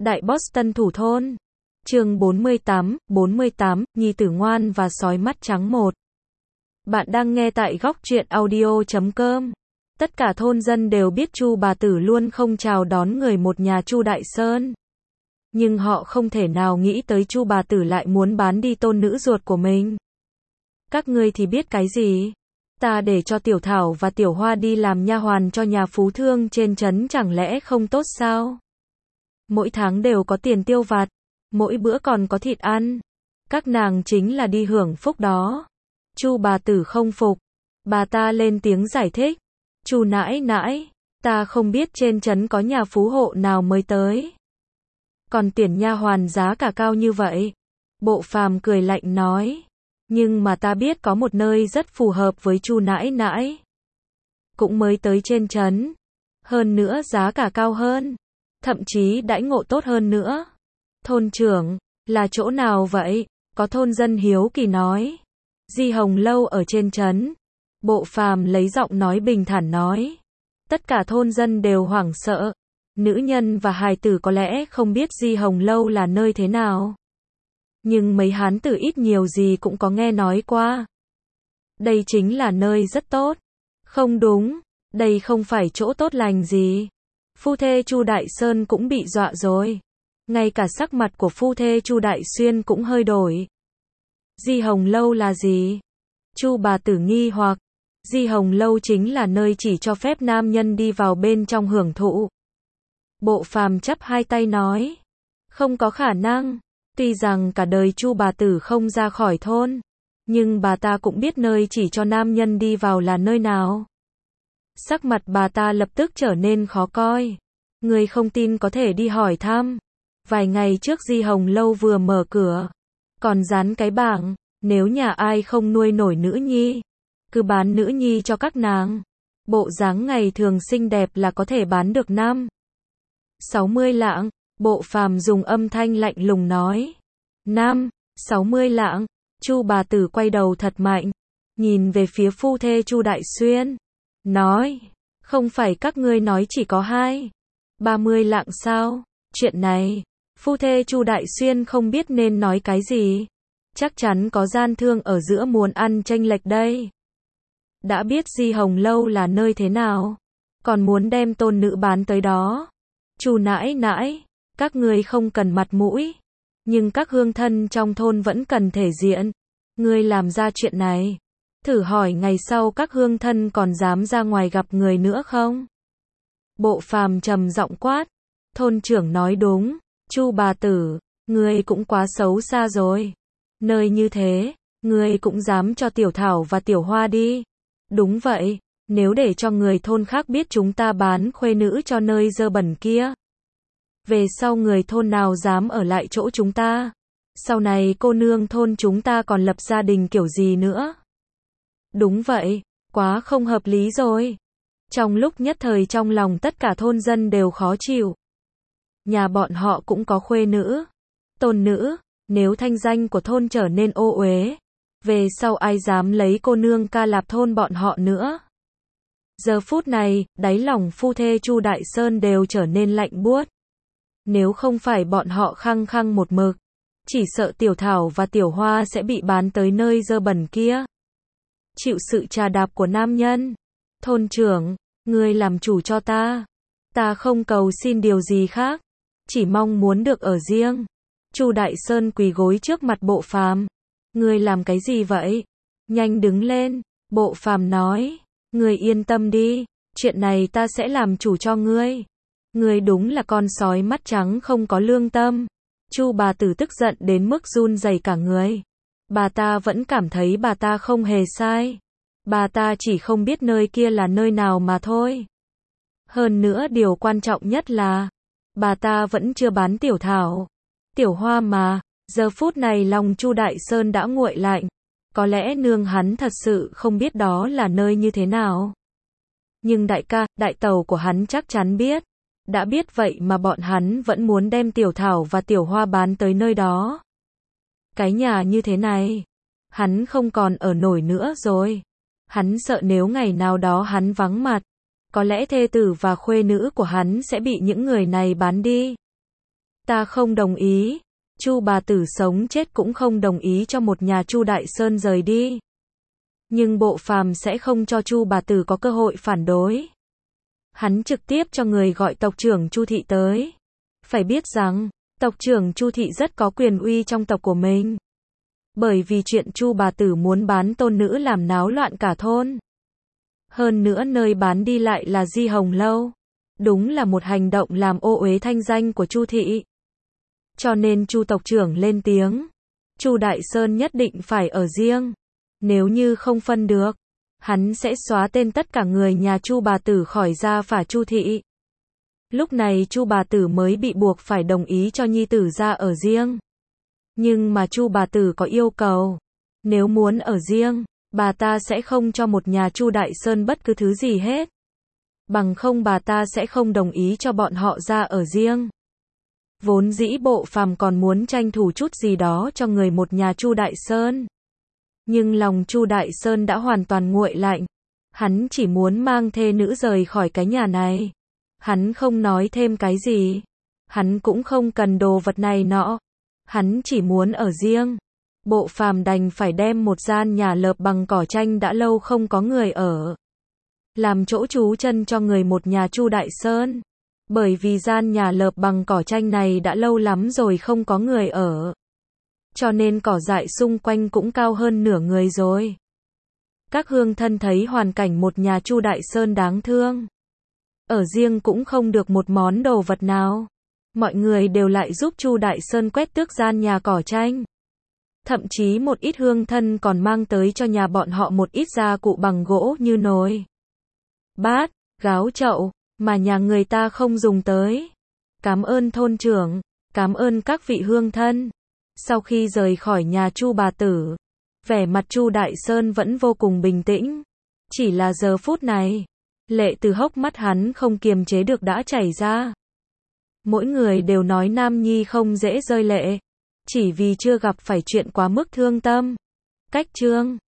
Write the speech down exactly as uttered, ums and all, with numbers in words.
Đại Boston thủ thôn. Chương bốn mươi tám, bốn mươi tám, Nhi tử ngoan và sói mắt trắng một. Bạn đang nghe tại góc truyện audio chấm com. Tất cả thôn dân đều biết Chu bà tử luôn không chào đón người một nhà Chu Đại Sơn. Nhưng họ không thể nào nghĩ tới Chu bà tử lại muốn bán đi tôn nữ ruột của mình. Các ngươi thì biết cái gì? Ta để cho Tiểu Thảo và Tiểu Hoa đi làm nha hoàn cho nhà phú thương trên trấn chẳng lẽ không tốt sao? Mỗi tháng đều có tiền tiêu vặt, mỗi bữa còn có thịt ăn. Các nàng chính là đi hưởng phúc đó. Chu bà tử không phục. Bà ta lên tiếng giải thích. Chu nãi nãi, ta không biết trên trấn có nhà phú hộ nào mới tới. Còn tiền nha hoàn giá cả cao như vậy. Bộ phàm cười lạnh nói. Nhưng mà ta biết có một nơi rất phù hợp với Chu nãi nãi. Cũng mới tới trên trấn. Hơn nữa giá cả cao hơn. Thậm chí đãi ngộ tốt hơn nữa. Thôn trưởng, là chỗ nào vậy? Có thôn dân hiếu kỳ nói. Di Hồng Lâu ở trên trấn. Bộ phàm lấy giọng nói bình thản nói. Tất cả thôn dân đều hoảng sợ. Nữ nhân và hài tử có lẽ không biết Di Hồng Lâu là nơi thế nào. Nhưng mấy hán tử ít nhiều gì cũng có nghe nói qua. Đây chính là nơi rất tốt. Không đúng, đây không phải chỗ tốt lành gì. Phu thê Chu Đại Sơn cũng bị dọa rồi. Ngay cả sắc mặt của phu thê Chu Đại Xuyên cũng hơi đổi. Di Hồng Lâu là gì? Chu bà tử nghi hoặc. Di Hồng Lâu chính là nơi chỉ cho phép nam nhân đi vào bên trong hưởng thụ. Bộ phàm chắp hai tay nói. Không có khả năng. Tuy rằng cả đời Chu bà tử không ra khỏi thôn. Nhưng bà ta cũng biết nơi chỉ cho nam nhân đi vào là nơi nào. Sắc mặt bà ta lập tức trở nên khó coi. Người không tin có thể đi hỏi thăm. Vài ngày trước Di Hồng Lâu vừa mở cửa. Còn dán cái bảng. Nếu nhà ai không nuôi nổi nữ nhi. Cứ bán nữ nhi cho các nàng. Bộ dáng ngày thường xinh đẹp là có thể bán được năm. sáu mươi lạng. Bộ phàm dùng âm thanh lạnh lùng nói. Năm, sáu mươi lạng. Chu bà tử quay đầu thật mạnh. Nhìn về phía phu thê Chu Đại Xuyên. Nói. Không phải các ngươi nói chỉ có hai. Ba mươi lạng sao? Chuyện này. Phu thê Chu Đại Xuyên không biết nên nói cái gì. Chắc chắn có gian thương ở giữa muốn ăn chênh lệch đây. Đã biết Di Hồng Lâu là nơi thế nào. Còn muốn đem tôn nữ bán tới đó. Chu nãi nãi. Các ngươi không cần mặt mũi. Nhưng các hương thân trong thôn vẫn cần thể diện. Ngươi làm ra chuyện này. Thử hỏi ngày sau các hương thân còn dám ra ngoài gặp người nữa không? Bộ phàm trầm giọng quát. Thôn trưởng nói đúng. Chu bà tử, ngươi cũng quá xấu xa rồi. Nơi như thế, ngươi cũng dám cho Tiểu Thảo và Tiểu Hoa đi. Đúng vậy, nếu để cho người thôn khác biết chúng ta bán khuê nữ cho nơi dơ bẩn kia. Về sau người thôn nào dám ở lại chỗ chúng ta? Sau này cô nương thôn chúng ta còn lập gia đình kiểu gì nữa? Đúng vậy, quá không hợp lý rồi. Trong lúc nhất thời trong lòng tất cả thôn dân đều khó chịu. Nhà bọn họ cũng có khuê nữ, tôn nữ, nếu thanh danh của thôn trở nên ô uế, về sau ai dám lấy cô nương ca lạp thôn bọn họ nữa. Giờ phút này, đáy lòng phu thê Chu Đại Sơn đều trở nên lạnh buốt. Nếu không phải bọn họ khăng khăng một mực, chỉ sợ Tiểu Thảo và Tiểu Hoa sẽ bị bán tới nơi dơ bẩn kia. Chịu sự trà đạp của nam nhân. Thôn trưởng, ngươi làm chủ cho ta. Ta không cầu xin điều gì khác, chỉ mong muốn được ở riêng. Chu Đại Sơn quỳ gối trước mặt bộ phàm. Ngươi làm cái gì vậy? Nhanh đứng lên. Bộ phàm nói. Ngươi yên tâm đi, chuyện này ta sẽ làm chủ cho ngươi. Ngươi đúng là con sói mắt trắng không có lương tâm. Chu bà tử tức giận đến mức run rẩy cả người. Bà ta vẫn cảm thấy bà ta không hề sai. Bà ta chỉ không biết nơi kia là nơi nào mà thôi. Hơn nữa điều quan trọng nhất là bà ta vẫn chưa bán Tiểu Thảo, Tiểu Hoa mà. Giờ phút này lòng Chu Đại Sơn đã nguội lạnh. Có lẽ nương hắn thật sự không biết đó là nơi như thế nào. Nhưng đại ca, đại tẩu của hắn chắc chắn biết. Đã biết vậy mà bọn hắn vẫn muốn đem Tiểu Thảo và Tiểu Hoa bán tới nơi đó. Cái nhà như thế này, hắn không còn ở nổi nữa rồi. Hắn sợ nếu ngày nào đó hắn vắng mặt, có lẽ thê tử và khuê nữ của hắn sẽ bị những người này bán đi. Ta không đồng ý. Chu bà tử sống chết cũng không đồng ý cho một nhà Chu Đại Sơn rời đi. Nhưng Bộ Phàm sẽ không cho Chu bà tử có cơ hội phản đối. Hắn trực tiếp cho người gọi tộc trưởng Chu thị tới. Phải biết rằng, tộc trưởng Chu thị rất có quyền uy trong tộc của mình. Bởi vì chuyện Chu bà tử muốn bán tôn nữ làm náo loạn cả thôn. Hơn nữa nơi bán đi lại là Di Hồng Lâu. Đúng là một hành động làm ô uế thanh danh của Chu thị. Cho nên Chu tộc trưởng lên tiếng. Chu Đại Sơn nhất định phải ở riêng. Nếu như không phân được, hắn sẽ xóa tên tất cả người nhà Chu bà tử khỏi gia phả Chu thị. Lúc này Chu bà tử mới bị buộc phải đồng ý cho nhi tử ra ở riêng. Nhưng mà Chu bà tử có yêu cầu. Nếu muốn ở riêng, bà ta sẽ không cho một nhà Chu Đại Sơn bất cứ thứ gì hết. Bằng không bà ta sẽ không đồng ý cho bọn họ ra ở riêng. Vốn dĩ Bộ Phàm còn muốn tranh thủ chút gì đó cho người một nhà Chu Đại Sơn. Nhưng lòng Chu Đại Sơn đã hoàn toàn nguội lạnh. Hắn chỉ muốn mang thê nữ rời khỏi cái nhà này. Hắn không nói thêm cái gì. Hắn cũng không cần đồ vật này nọ. Hắn chỉ muốn ở riêng. Bộ Phàm đành phải đem một gian nhà lợp bằng cỏ tranh đã lâu không có người ở. Làm chỗ trú chân cho người một nhà Chu Đại Sơn. Bởi vì gian nhà lợp bằng cỏ tranh này đã lâu lắm rồi không có người ở. Cho nên cỏ dại xung quanh cũng cao hơn nửa người rồi. Các hương thân thấy hoàn cảnh một nhà Chu Đại Sơn đáng thương. Ở riêng cũng không được một món đồ vật nào. Mọi người đều lại giúp Chu Đại Sơn quét tước gian nhà cỏ tranh. Thậm chí một ít hương thân còn mang tới cho nhà bọn họ một ít gia cụ bằng gỗ như nồi, bát, gáo chậu, mà nhà người ta không dùng tới. Cảm ơn thôn trưởng, cảm ơn các vị hương thân. Sau khi rời khỏi nhà Chu bà tử, vẻ mặt Chu Đại Sơn vẫn vô cùng bình tĩnh. Chỉ là giờ phút này, lệ từ hốc mắt hắn không kiềm chế được đã chảy ra. Mỗi người đều nói nam nhi không dễ rơi lệ. Chỉ vì chưa gặp phải chuyện quá mức thương tâm. Cách chương